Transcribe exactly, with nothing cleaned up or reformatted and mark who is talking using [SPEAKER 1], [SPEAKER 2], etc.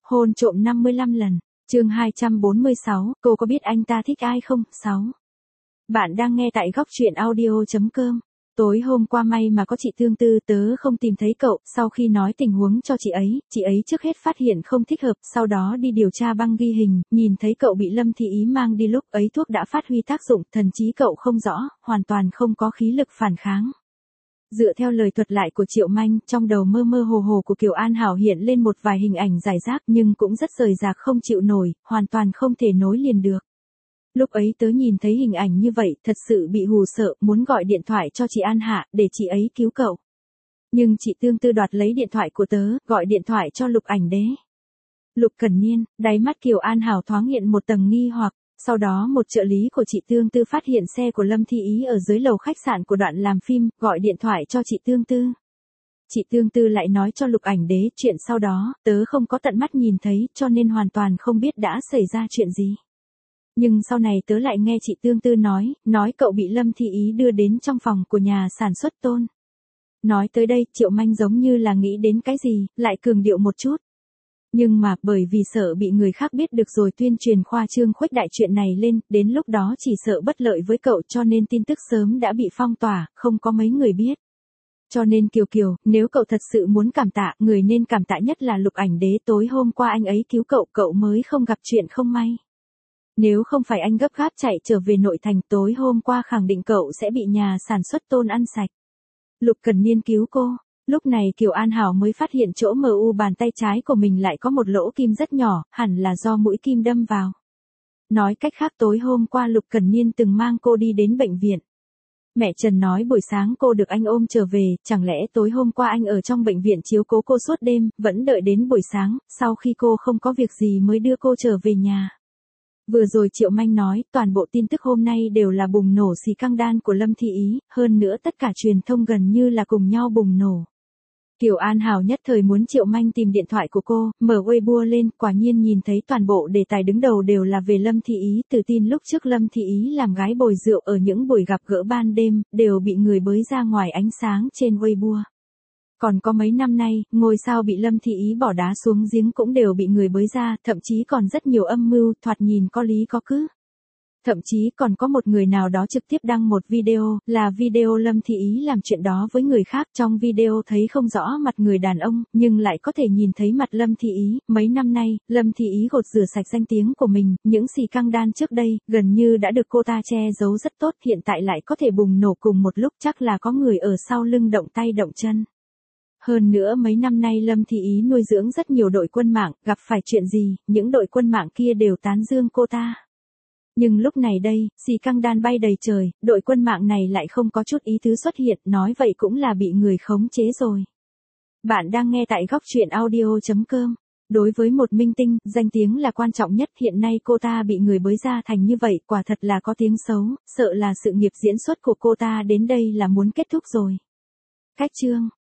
[SPEAKER 1] Hôn trộm năm mươi lăm lần. Chương hai trăm bốn mươi sáu, cô có biết anh ta thích ai không? sáu. Bạn đang nghe tại góc truyện audio chấm com. Tối hôm qua may mà có chị Tương Tư, tớ không tìm thấy cậu, sau khi nói tình huống cho chị ấy, chị ấy trước hết phát hiện không thích hợp, sau đó đi điều tra băng ghi hình, nhìn thấy cậu bị Lâm Thị Ý mang đi lúc ấy thuốc đã phát huy tác dụng, thần trí cậu không rõ, hoàn toàn không có khí lực phản kháng. Dựa theo lời thuật lại của Triệu Manh, trong đầu mơ mơ hồ hồ của Kiều An Hảo hiện lên một vài hình ảnh rải rác nhưng cũng rất rời rạc không chịu nổi, hoàn toàn không thể nối liền được. Lúc ấy tớ nhìn thấy hình ảnh như vậy, thật sự bị hù sợ, muốn gọi điện thoại cho chị An Hạ, để chị ấy cứu cậu. Nhưng chị Tương Tư đoạt lấy điện thoại của tớ, gọi điện thoại cho Lục Ảnh Đế. Lục Cẩn Niên, đáy mắt Kiều An Hảo thoáng hiện một tầng nghi hoặc, sau đó một trợ lý của chị Tương Tư phát hiện xe của Lâm Thị Ý ở dưới lầu khách sạn của đoạn làm phim, gọi điện thoại cho chị Tương Tư. Chị Tương Tư lại nói cho Lục Ảnh Đế chuyện sau đó, tớ không có tận mắt nhìn thấy, cho nên hoàn toàn không biết đã xảy ra chuyện gì. Nhưng sau này tớ lại nghe chị Tương Tư nói, nói cậu bị Lâm Thị Ý đưa đến trong phòng của nhà sản xuất Tôn. Nói tới đây, Triệu Manh giống như là nghĩ đến cái gì, lại cường điệu một chút. Nhưng mà, bởi vì sợ bị người khác biết được rồi tuyên truyền khoa trương khuếch đại chuyện này lên, đến lúc đó chỉ sợ bất lợi với cậu cho nên tin tức sớm đã bị phong tỏa, không có mấy người biết. Cho nên Kiều Kiều, nếu cậu thật sự muốn cảm tạ, người nên cảm tạ nhất là Lục Ảnh Đế, tối hôm qua anh ấy cứu cậu, cậu mới không gặp chuyện không may. Nếu không phải anh gấp gáp chạy trở về nội thành, tối hôm qua khẳng định cậu sẽ bị nhà sản xuất Tôn ăn sạch. Lục Cẩn Niên cứu cô. Lúc này Kiều An Hảo mới phát hiện chỗ mờ u bàn tay trái của mình lại có một lỗ kim rất nhỏ, hẳn là do mũi kim đâm vào. Nói cách khác tối hôm qua Lục Cẩn Niên từng mang cô đi đến bệnh viện. Mẹ Trần nói buổi sáng cô được anh ôm trở về, chẳng lẽ tối hôm qua anh ở trong bệnh viện chiếu cố cô suốt đêm, vẫn đợi đến buổi sáng, sau khi cô không có việc gì mới đưa cô trở về nhà. Vừa rồi Triệu Manh nói, toàn bộ tin tức hôm nay đều là bùng nổ xì căng đan của Lâm Thị Ý, hơn nữa tất cả truyền thông gần như là cùng nhau bùng nổ. Kiều An Hảo nhất thời muốn Triệu Manh tìm điện thoại của cô, mở Weibo lên, quả nhiên nhìn thấy toàn bộ đề tài đứng đầu đều là về Lâm Thị Ý, từ tin lúc trước Lâm Thị Ý làm gái bồi rượu ở những buổi gặp gỡ ban đêm, đều bị người bới ra ngoài ánh sáng trên Weibo. Còn có mấy năm nay, ngôi sao bị Lâm Thị Ý bỏ đá xuống giếng cũng đều bị người bới ra, thậm chí còn rất nhiều âm mưu, thoạt nhìn có lý có cứ. Thậm chí còn có một người nào đó trực tiếp đăng một video, là video Lâm Thị Ý làm chuyện đó với người khác. Trong video thấy không rõ mặt người đàn ông, nhưng lại có thể nhìn thấy mặt Lâm Thị Ý. Mấy năm nay, Lâm Thị Ý gột rửa sạch danh tiếng của mình, những xì căng đan trước đây, gần như đã được cô ta che giấu rất tốt, hiện tại lại có thể bùng nổ cùng một lúc, chắc là có người ở sau lưng động tay động chân. Hơn nữa mấy năm nay Lâm Thị Ý nuôi dưỡng rất nhiều đội quân mạng, gặp phải chuyện gì, những đội quân mạng kia đều tán dương cô ta. Nhưng lúc này đây, xì căng đan bay đầy trời, đội quân mạng này lại không có chút ý tứ xuất hiện, nói vậy cũng là bị người khống chế rồi. Bạn đang nghe tại góc truyện audio chấm com. Đối với một minh tinh, danh tiếng là quan trọng nhất, hiện nay cô ta bị người bới ra thành như vậy, quả thật là có tiếng xấu, sợ là sự nghiệp diễn xuất của cô ta đến đây là muốn kết thúc rồi. Cách chương.